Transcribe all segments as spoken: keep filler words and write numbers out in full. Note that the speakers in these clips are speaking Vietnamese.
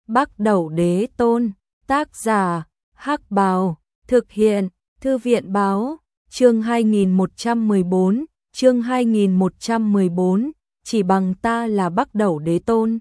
Bắc Đẩu Đế Tôn, tác giả, Hắc Bào, thực hiện, Thư viện báo, chương hai nghìn một trăm mười bốn, chương hai nghìn một trăm mười bốn, chỉ bằng ta là Bắc Đẩu Đế Tôn.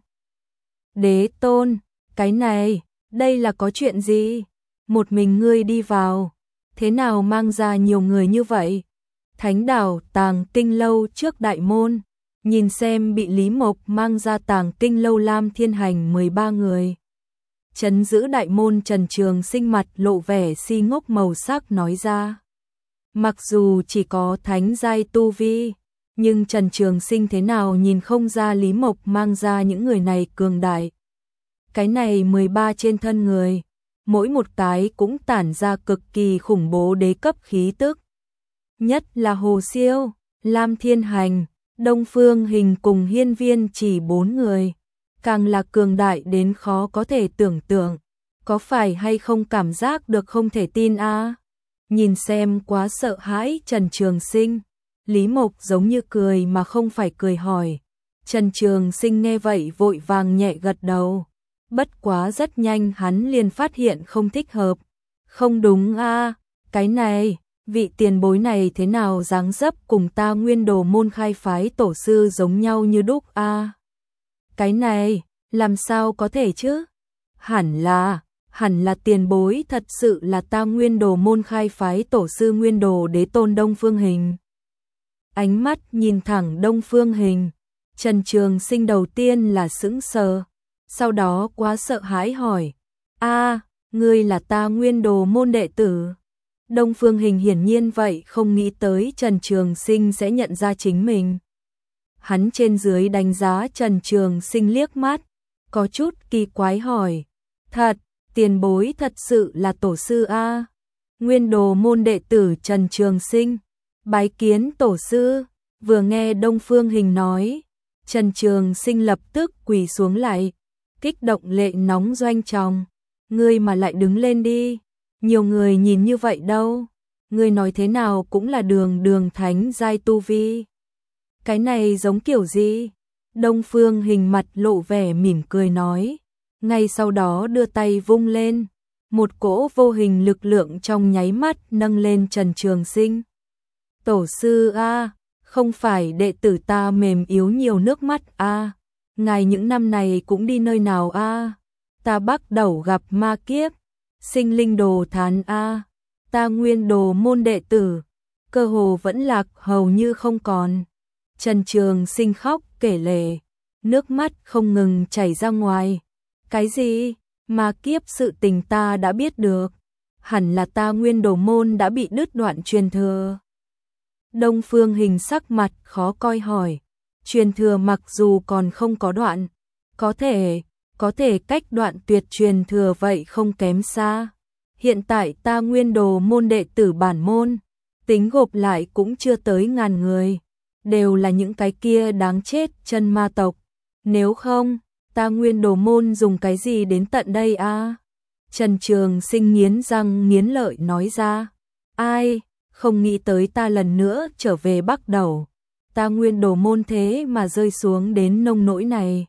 Đế Tôn, cái này, đây là có chuyện gì? Một mình ngươi đi vào, thế nào mang ra nhiều người như vậy? Thánh đảo Tàng Kinh Lâu trước đại môn, nhìn xem bị Lý Mộc mang ra Tàng Kinh Lâu Lam Thiên Hành mười ba người. Trấn giữ đại môn Trần Trường Sinh mặt lộ vẻ si ngốc màu sắc nói ra. Mặc dù chỉ có thánh giai tu vi, nhưng Trần Trường Sinh thế nào nhìn không ra Lý Mộc mang ra những người này cường đại. Cái này mười ba trên thân người, mỗi một cái cũng tản ra cực kỳ khủng bố đế cấp khí tức. Nhất là Hồ Siêu, Lam Thiên Hành, Đông Phương Hình cùng Hiên Viên chỉ bốn người, càng là cường đại đến khó có thể tưởng tượng, có phải hay không cảm giác được không thể tin a? À? Nhìn xem quá sợ hãi Trần Trường Sinh, Lý Mộc giống như cười mà không phải cười hỏi. Trần Trường Sinh nghe vậy vội vàng nhẹ gật đầu, bất quá rất nhanh hắn liền phát hiện không thích hợp. Không đúng a, à, cái này, vị tiền bối này thế nào dáng dấp cùng ta Nguyên Đồ môn khai phái tổ sư giống nhau như đúc a? À? Cái này, làm sao có thể chứ? Hẳn là, hẳn là tiền bối thật sự là ta Nguyên Đồ môn khai phái tổ sư Nguyên Đồ Đế Tôn Đông Phương Hình. Ánh mắt nhìn thẳng Đông Phương Hình, Trần Trường Sinh đầu tiên là sững sờ, sau đó quá sợ hãi hỏi, a, ngươi là ta Nguyên Đồ môn đệ tử? Đông Phương Hình hiển nhiên vậy không nghĩ tới Trần Trường Sinh sẽ nhận ra chính mình. Hắn trên dưới đánh giá Trần Trường Sinh liếc mắt, có chút kỳ quái hỏi, thật, tiền bối thật sự là tổ sư a? Nguyên Đồ môn đệ tử Trần Trường Sinh, bái kiến tổ sư. Vừa nghe Đông Phương Hình nói, Trần Trường Sinh lập tức quỳ xuống lại, kích động lệ nóng doanh tròng. Ngươi mà lại đứng lên đi, nhiều người nhìn như vậy đâu, ngươi nói thế nào cũng là đường đường thánh giai tu vi. Cái này giống kiểu gì? Đông Phương Hình mặt lộ vẻ mỉm cười nói, ngay sau đó đưa tay vung lên, một cỗ vô hình lực lượng trong nháy mắt nâng lên Trần Trường Sinh. Tổ sư a, không phải đệ tử ta mềm yếu nhiều nước mắt a, ngài những năm này cũng đi nơi nào a? Ta Bắc Đẩu gặp ma kiếp, sinh linh đồ thán a, ta Nguyên Đồ môn đệ tử, cơ hồ vẫn lạc hầu như không còn. Trần Trường Sinh khóc kể lể, nước mắt không ngừng chảy ra ngoài. Cái gì? Ma kiếp sự tình ta đã biết được, hẳn là ta Nguyên Đồ môn đã bị đứt đoạn truyền thừa. Đông Phương Hình sắc mặt khó coi hỏi, truyền thừa mặc dù còn không có đoạn, có thể, có thể cách đoạn tuyệt truyền thừa vậy không kém xa. Hiện tại ta Nguyên Đồ môn đệ tử bản môn, tính gộp lại cũng chưa tới ngàn người, đều là những cái kia đáng chết chân ma tộc. Nếu không, ta Nguyên Đồ môn dùng cái gì đến tận đây a? À? Trần Trường Sinh nghiến răng nghiến lợi nói ra, ai, không nghĩ tới ta lần nữa trở về Bắc Đẩu, ta Nguyên Đồ môn thế mà rơi xuống đến nông nỗi này.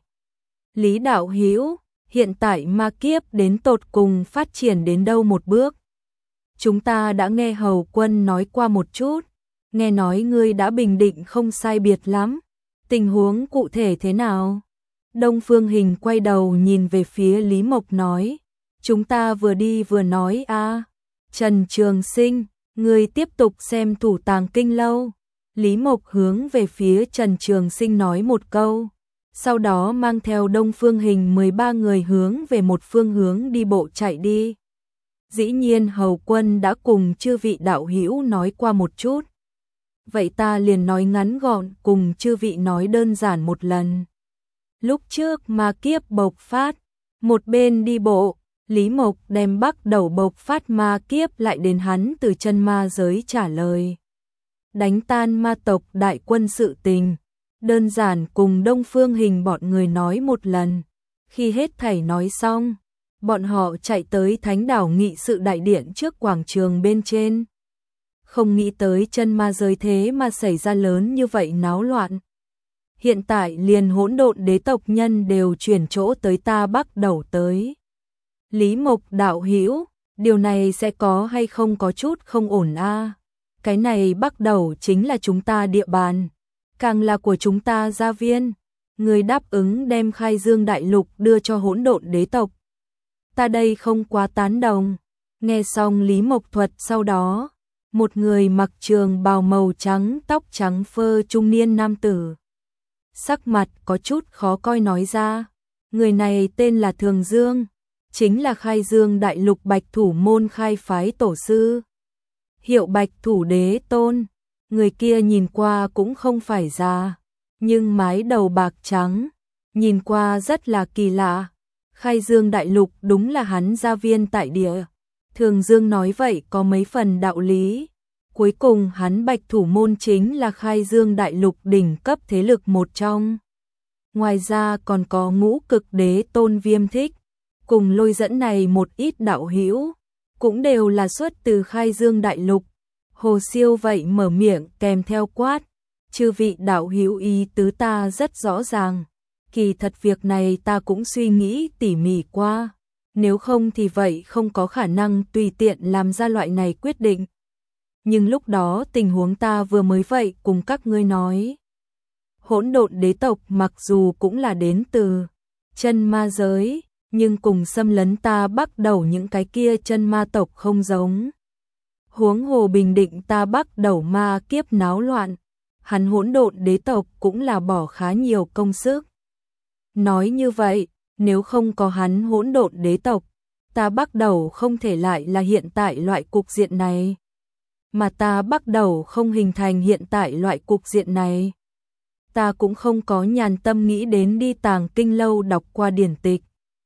Lý đạo hữu, hiện tại ma kiếp đến tột cùng phát triển đến đâu một bước? Chúng ta đã nghe hầu quân nói qua một chút, nghe nói ngươi đã bình định không sai biệt lắm, tình huống cụ thể thế nào? Đông Phương Hình quay đầu nhìn về phía Lý Mộc nói, chúng ta vừa đi vừa nói a. À. Trần Trường Sinh, ngươi tiếp tục xem thủ Tàng Kinh Lâu. Lý Mộc hướng về phía Trần Trường Sinh nói một câu, sau đó mang theo Đông Phương Hình mười ba người hướng về một phương hướng đi bộ chạy đi. Dĩ nhiên hầu quân đã cùng chư vị đạo hữu nói qua một chút, vậy ta liền nói ngắn gọn cùng chư vị nói đơn giản một lần. Lúc trước ma kiếp bộc phát, một bên đi bộ, Lý Mộc đem Bắc Đẩu bộc phát ma kiếp lại đến hắn từ chân ma giới trả lời. Đánh tan ma tộc đại quân sự tình, đơn giản cùng Đông Phương Hình bọn người nói một lần. Khi hết thảy nói xong, bọn họ chạy tới Thánh đảo nghị sự đại điện trước quảng trường bên trên. Không nghĩ tới chân ma giới thế mà xảy ra lớn như vậy náo loạn. hiện tại liền hỗn độn đế tộc nhân đều chuyển chỗ tới ta Bắc Đầu tới. Lý Mộc đạo hữu, điều này sẽ có hay không có chút không ổn a? À? Cái này Bắc Đầu chính là chúng ta địa bàn, càng là của chúng ta gia viên. Người đáp ứng đem Khai Dương đại lục đưa cho hỗn độn đế tộc. Ta đây không quá tán đồng. Nghe xong Lý Mộc thuật sau đó, một người mặc trường bào màu trắng, tóc trắng phơ trung niên nam tử. Sắc mặt có chút khó coi nói ra, người này tên là Thường Dương, chính là Khai Dương đại lục Bạch Thủ môn khai phái tổ sư. Hiệu Bạch Thủ đế tôn, người kia nhìn qua cũng không phải già, nhưng mái đầu bạc trắng, nhìn qua rất là kỳ lạ. Khai Dương đại lục đúng là hắn gia viên tại địa. Thường Dương nói vậy có mấy phần đạo lý. Cuối cùng hắn Bạch Thủ môn chính là Khai Dương đại lục đỉnh cấp thế lực một trong. Ngoài ra còn có ngũ cực đế tôn Viêm Thích, cùng Lôi Dẫn này một ít đạo hữu, cũng đều là xuất từ Khai Dương đại lục. Hồ Siêu vậy mở miệng kèm theo quát, chư vị đạo hữu ý tứ ta rất rõ ràng, kỳ thật việc này ta cũng suy nghĩ tỉ mỉ qua, nếu không thì vậy không có khả năng tùy tiện làm ra loại này quyết định. Nhưng lúc đó tình huống ta vừa mới vậy cùng các ngươi nói. Hỗn độn đế tộc mặc dù cũng là đến từ chân ma giới, nhưng cùng xâm lấn ta Bắc Đầu những cái kia chân ma tộc không giống. Huống hồ bình định ta Bắc Đầu ma kiếp náo loạn, hắn hỗn độn đế tộc cũng là bỏ khá nhiều công sức. Nói như vậy, nếu không có hắn hỗn độn đế tộc, ta Bắc Đầu không thể lại là hiện tại loại cục diện này. Mà ta Bắc Đầu không hình thành hiện tại loại cục diện này, ta cũng không có nhàn tâm nghĩ đến đi Tàng Kinh lâu đọc qua điển tịch.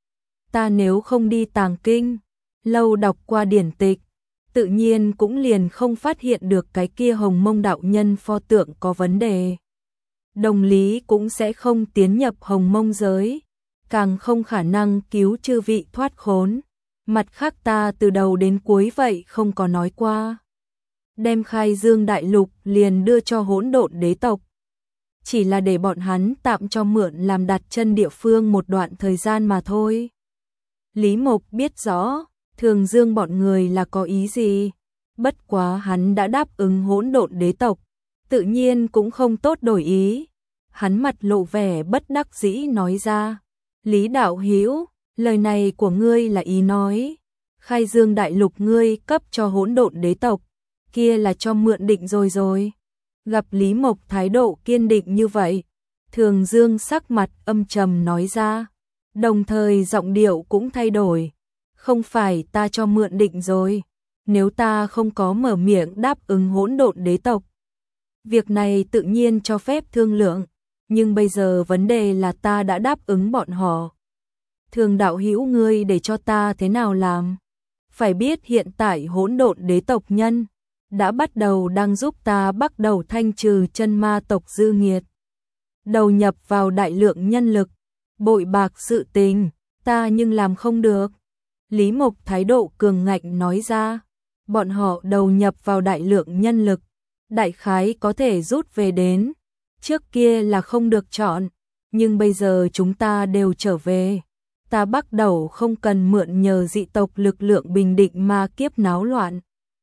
Ta nếu không đi Tàng Kinh lâu đọc qua điển tịch, tự nhiên cũng liền không phát hiện được cái kia Hồng Mông đạo nhân pho tượng có vấn đề. Đồng lý cũng sẽ không tiến nhập Hồng Mông giới, càng không khả năng cứu chư vị thoát khốn. Mặt khác ta từ đầu đến cuối vậy không có nói qua. Đem Khai Dương đại lục liền đưa cho hỗn độn đế tộc, chỉ là để bọn hắn tạm cho mượn làm đặt chân địa phương một đoạn thời gian mà thôi. Lý Mộc biết rõ Thường Dương bọn người là có ý gì, bất quá hắn đã đáp ứng hỗn độn đế tộc, tự nhiên cũng không tốt đổi ý. Hắn mặt lộ vẻ bất đắc dĩ nói ra, Lý đạo hữu, lời này của ngươi là ý nói, Khai Dương đại lục ngươi cấp cho hỗn độn đế tộc, kia là cho mượn định rồi rồi. Gặp Lý Mộc thái độ kiên định như vậy, Thường Dương sắc mặt âm trầm nói ra, đồng thời giọng điệu cũng thay đổi, không phải ta cho mượn định rồi, nếu ta không có mở miệng đáp ứng hỗn độn đế tộc, việc này tự nhiên cho phép thương lượng, nhưng bây giờ vấn đề là ta đã đáp ứng bọn họ. Thường đạo hữu ngươi để cho ta thế nào làm? Phải biết hiện tại hỗn độn đế tộc nhân đã bắt đầu đang giúp ta Bắc Đầu thanh trừ chân ma tộc dư nghiệt, đầu nhập vào đại lượng nhân lực, bội bạc sự tình, ta nhưng làm không được. Lý Mộc thái độ cường ngạnh nói ra, bọn họ đầu nhập vào đại lượng nhân lực, đại khái có thể rút về đến, trước kia là không được chọn, nhưng bây giờ chúng ta đều trở về, ta Bắc Đầu không cần mượn nhờ dị tộc lực lượng bình định ma kiếp náo loạn.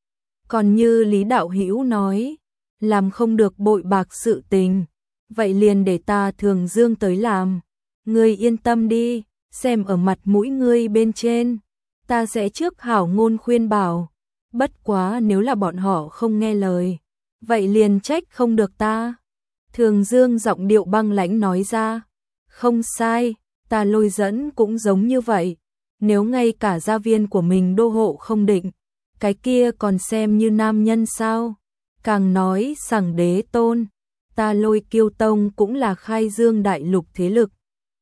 Còn như Lý đạo hữu nói, làm không được bội bạc sự tình, vậy liền để ta Thường Dương tới làm. Ngươi yên tâm đi, xem ở mặt mũi ngươi bên trên, ta sẽ trước hảo ngôn khuyên bảo, bất quá nếu là bọn họ không nghe lời, vậy liền trách không được ta. Thường Dương giọng điệu băng lãnh nói ra, không sai, ta Lôi Dẫn cũng giống như vậy, nếu ngay cả gia viên của mình đô hộ không định, cái kia còn xem như nam nhân sao? Càng nói sằng đế tôn, ta Lôi Kiêu Tông cũng là Khai Dương đại lục thế lực.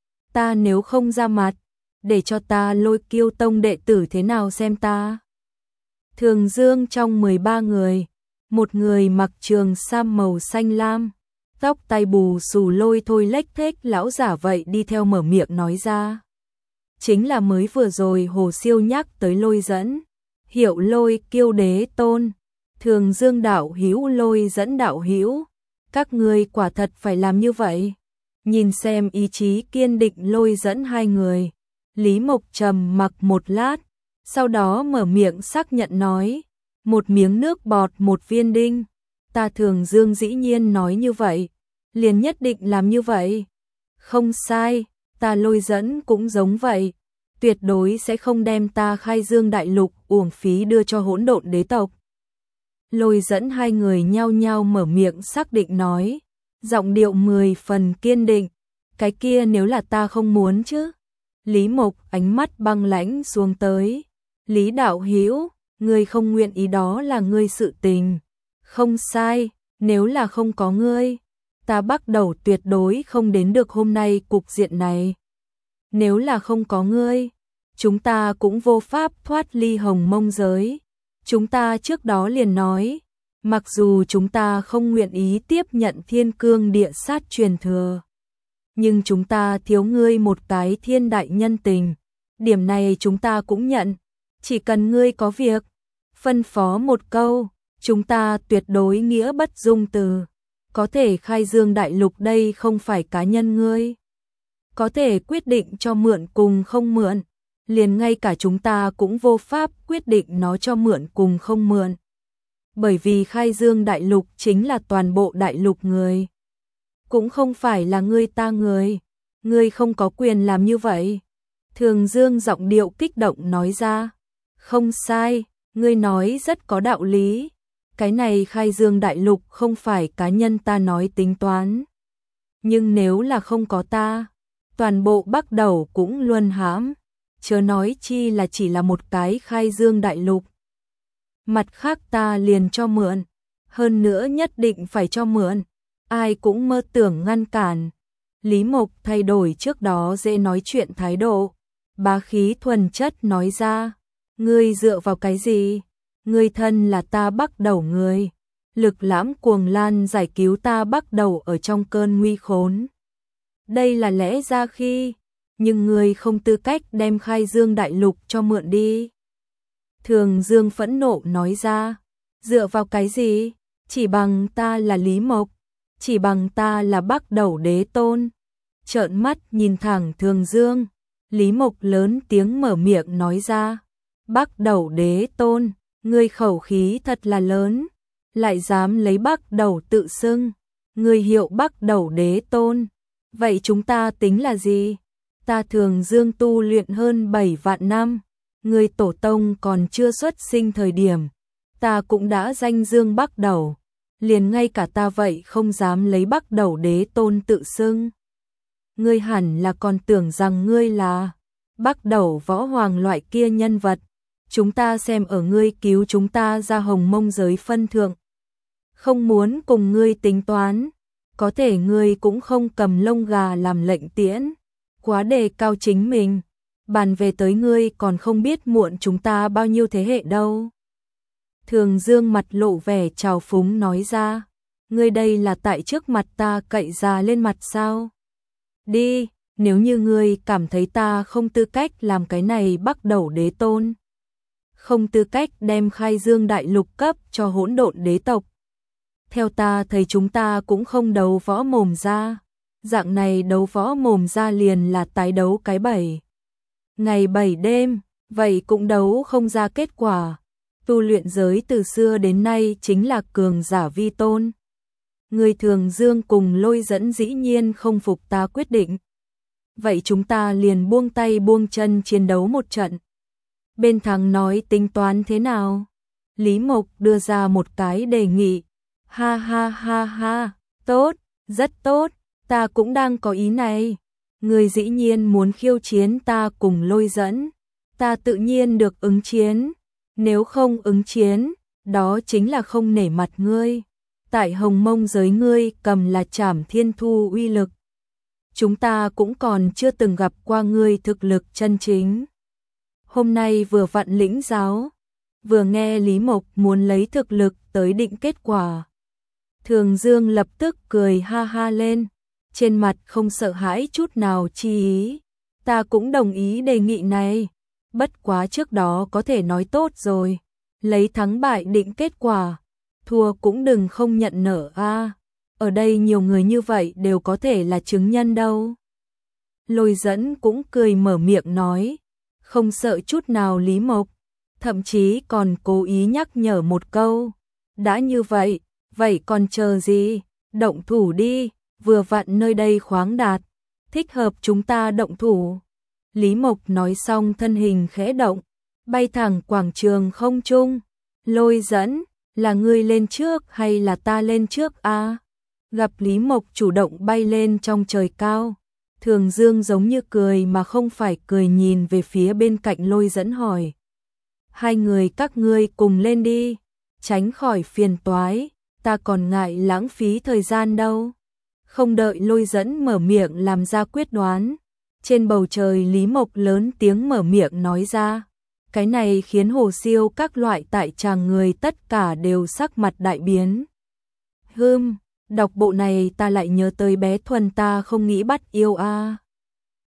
Ta nếu không ra mặt, để cho ta Lôi Kiêu Tông đệ tử thế nào xem ta? Thường Dương trong mười ba người, một người mặc trường sam màu xanh lam, tóc tai bù xù lôi thôi lếch thếch lão giả vậy đi theo mở miệng nói ra. Chính là mới vừa rồi Hồ Siêu nhắc tới Lôi Dẫn. Hiệu Lôi Kiêu đế tôn, Thường Dương đạo hữu Lôi Dẫn đạo hữu, các ngươi quả thật phải làm như vậy. nhìn xem ý chí kiên định Lôi Dẫn hai người. Lý Mộc trầm mặc một lát, sau đó mở miệng xác nhận nói, một miếng nước bọt một viên đinh, ta Thường Dương dĩ nhiên nói như vậy, liền nhất định làm như vậy. Không sai, ta Lôi Dẫn cũng giống vậy, tuyệt đối sẽ không đem ta Khai Dương đại lục uổng phí đưa cho hỗn độn đế tộc. Lôi Dẫn hai người nhao nhao mở miệng xác định nói, giọng điệu mười phần kiên định, cái kia nếu là ta không muốn chứ. Lý Mộc ánh mắt băng lãnh xuống tới, Lý đạo hữu, ngươi không nguyện ý đó là ngươi sự tình. Không sai, nếu là không có ngươi, ta bắt đầu tuyệt đối không đến được hôm nay cục diện này. Nếu là không có ngươi, chúng ta cũng vô pháp thoát ly hồng mông giới. Chúng ta trước đó liền nói, mặc dù chúng ta không nguyện ý tiếp nhận thiên cương địa sát truyền thừa, nhưng chúng ta thiếu ngươi một cái thiên đại nhân tình. Điểm này chúng ta cũng nhận, chỉ cần ngươi có việc, phân phó một câu, chúng ta tuyệt đối nghĩa bất dung từ. Có thể khai dương đại lục đây không phải cá nhân ngươi. Có thể quyết định cho mượn cùng không mượn, liền ngay cả chúng ta cũng vô pháp quyết định nó cho mượn cùng không mượn. Bởi vì khai dương đại lục chính là toàn bộ đại lục người. Cũng không phải là ngươi ta người. Ngươi không có quyền làm như vậy. Thường Dương giọng điệu kích động nói ra. Không sai, ngươi nói rất có đạo lý. Cái này khai dương đại lục không phải cá nhân ta nói tính toán. Nhưng nếu là không có ta, toàn bộ Bắc Đầu cũng luân hãm. Chớ nói chi là chỉ là một cái khai dương đại lục. Mặt khác ta liền cho mượn, hơn nữa nhất định phải cho mượn, ai cũng mơ tưởng ngăn cản. Lý Mộc thay đổi trước đó dễ nói chuyện thái độ, bá khí thuần chất nói ra, ngươi dựa vào cái gì? Ngươi thân là ta Bắc Đầu người, lực lãm cuồng lan giải cứu ta Bắc Đầu ở trong cơn nguy khốn. Đây là lẽ ra khi, nhưng ngươi không tư cách đem khai dương đại lục cho mượn đi. Thường Dương phẫn nộ nói ra, dựa vào cái gì? Chỉ bằng ta là Lý Mộc, chỉ bằng ta là Bắc Đầu đế tôn. Trợn mắt nhìn thẳng Thường Dương, Lý Mộc lớn tiếng mở miệng nói ra, Bắc Đầu đế tôn, ngươi khẩu khí thật là lớn, lại dám lấy Bắc Đầu tự xưng, ngươi hiệu Bắc Đầu đế tôn. Vậy chúng ta tính là gì? Ta Thường Dương tu luyện hơn bảy vạn năm, người tổ tông còn chưa xuất sinh thời điểm, ta cũng đã danh dương Bắc Đầu, liền ngay cả ta vậy không dám lấy Bắc Đầu đế tôn tự xưng. Ngươi hẳn là còn tưởng rằng ngươi là Bắc Đầu võ hoàng loại kia nhân vật, chúng ta xem ở ngươi cứu chúng ta ra hồng mông giới phân thượng. Không muốn cùng ngươi tính toán, có thể ngươi cũng không cầm lông gà làm lệnh tiễn, quá đề cao chính mình. Bàn về tới ngươi còn không biết muộn chúng ta bao nhiêu thế hệ đâu. Thường Dương mặt lộ vẻ trào phúng nói ra, ngươi đây là tại trước mặt ta cậy già lên mặt sao? Đi, nếu như ngươi cảm thấy ta không tư cách làm cái này Bắc Đầu đế tôn, không tư cách đem khai dương đại lục cấp cho hỗn độn đế tộc, theo ta thấy chúng ta cũng không đấu võ mồm ra. Dạng này đấu võ mồm ra liền là tái đấu cái bảy ngày bảy đêm, vậy cũng đấu không ra kết quả. Tu luyện giới từ xưa đến nay chính là cường giả vi tôn. Người Thường Dương cùng Lôi Dẫn dĩ nhiên không phục ta quyết định. Vậy chúng ta liền buông tay buông chân chiến đấu một trận. Bên thắng nói tính toán thế nào? Lý Mộc đưa ra một cái đề nghị. Ha ha ha ha, tốt, rất tốt, ta cũng đang có ý này. Người dĩ nhiên muốn khiêu chiến ta cùng Lôi Dẫn, ta tự nhiên được ứng chiến. Nếu không ứng chiến, đó chính là không nể mặt ngươi. Tại hồng mông giới ngươi cầm là trảm thiên thu uy lực. Chúng ta cũng còn chưa từng gặp qua ngươi thực lực chân chính. Hôm nay vừa vặn lĩnh giáo, vừa nghe Lý Mộc muốn lấy thực lực tới định kết quả. Thường Dương lập tức cười ha ha lên, trên mặt không sợ hãi chút nào chi ý. Ta cũng đồng ý đề nghị này, bất quá trước đó có thể nói tốt rồi, lấy thắng bại định kết quả, thua cũng đừng không nhận nở a. ở đây nhiều người như vậy đều có thể là chứng nhân đâu. Lôi Dẫn cũng cười mở miệng nói, không sợ chút nào Lý Mộc, thậm chí còn cố ý nhắc nhở một câu, đã như vậy, vậy còn chờ gì, động thủ đi, vừa vặn nơi đây khoáng đạt, thích hợp chúng ta động thủ. Lý Mộc nói xong thân hình khẽ động, bay thẳng quảng trường không trung. Lôi Dẫn, là ngươi lên trước hay là ta lên trước a? À? Gặp Lý Mộc chủ động bay lên trong trời cao, Thường Dương giống như cười mà không phải cười nhìn về phía bên cạnh Lôi Dẫn hỏi. Hai người các ngươi cùng lên đi, tránh khỏi phiền toái, ta còn ngại lãng phí thời gian đâu. Không đợi Lôi Dẫn mở miệng làm ra quyết đoán, trên bầu trời Lý Mộc lớn tiếng mở miệng nói ra. Cái này khiến Hồ Siêu các loại tại tràng người tất cả đều sắc mặt đại biến. Hừm, đọc bộ này ta lại nhớ tới bé Thuần ta không nghĩ bắt yêu a. À.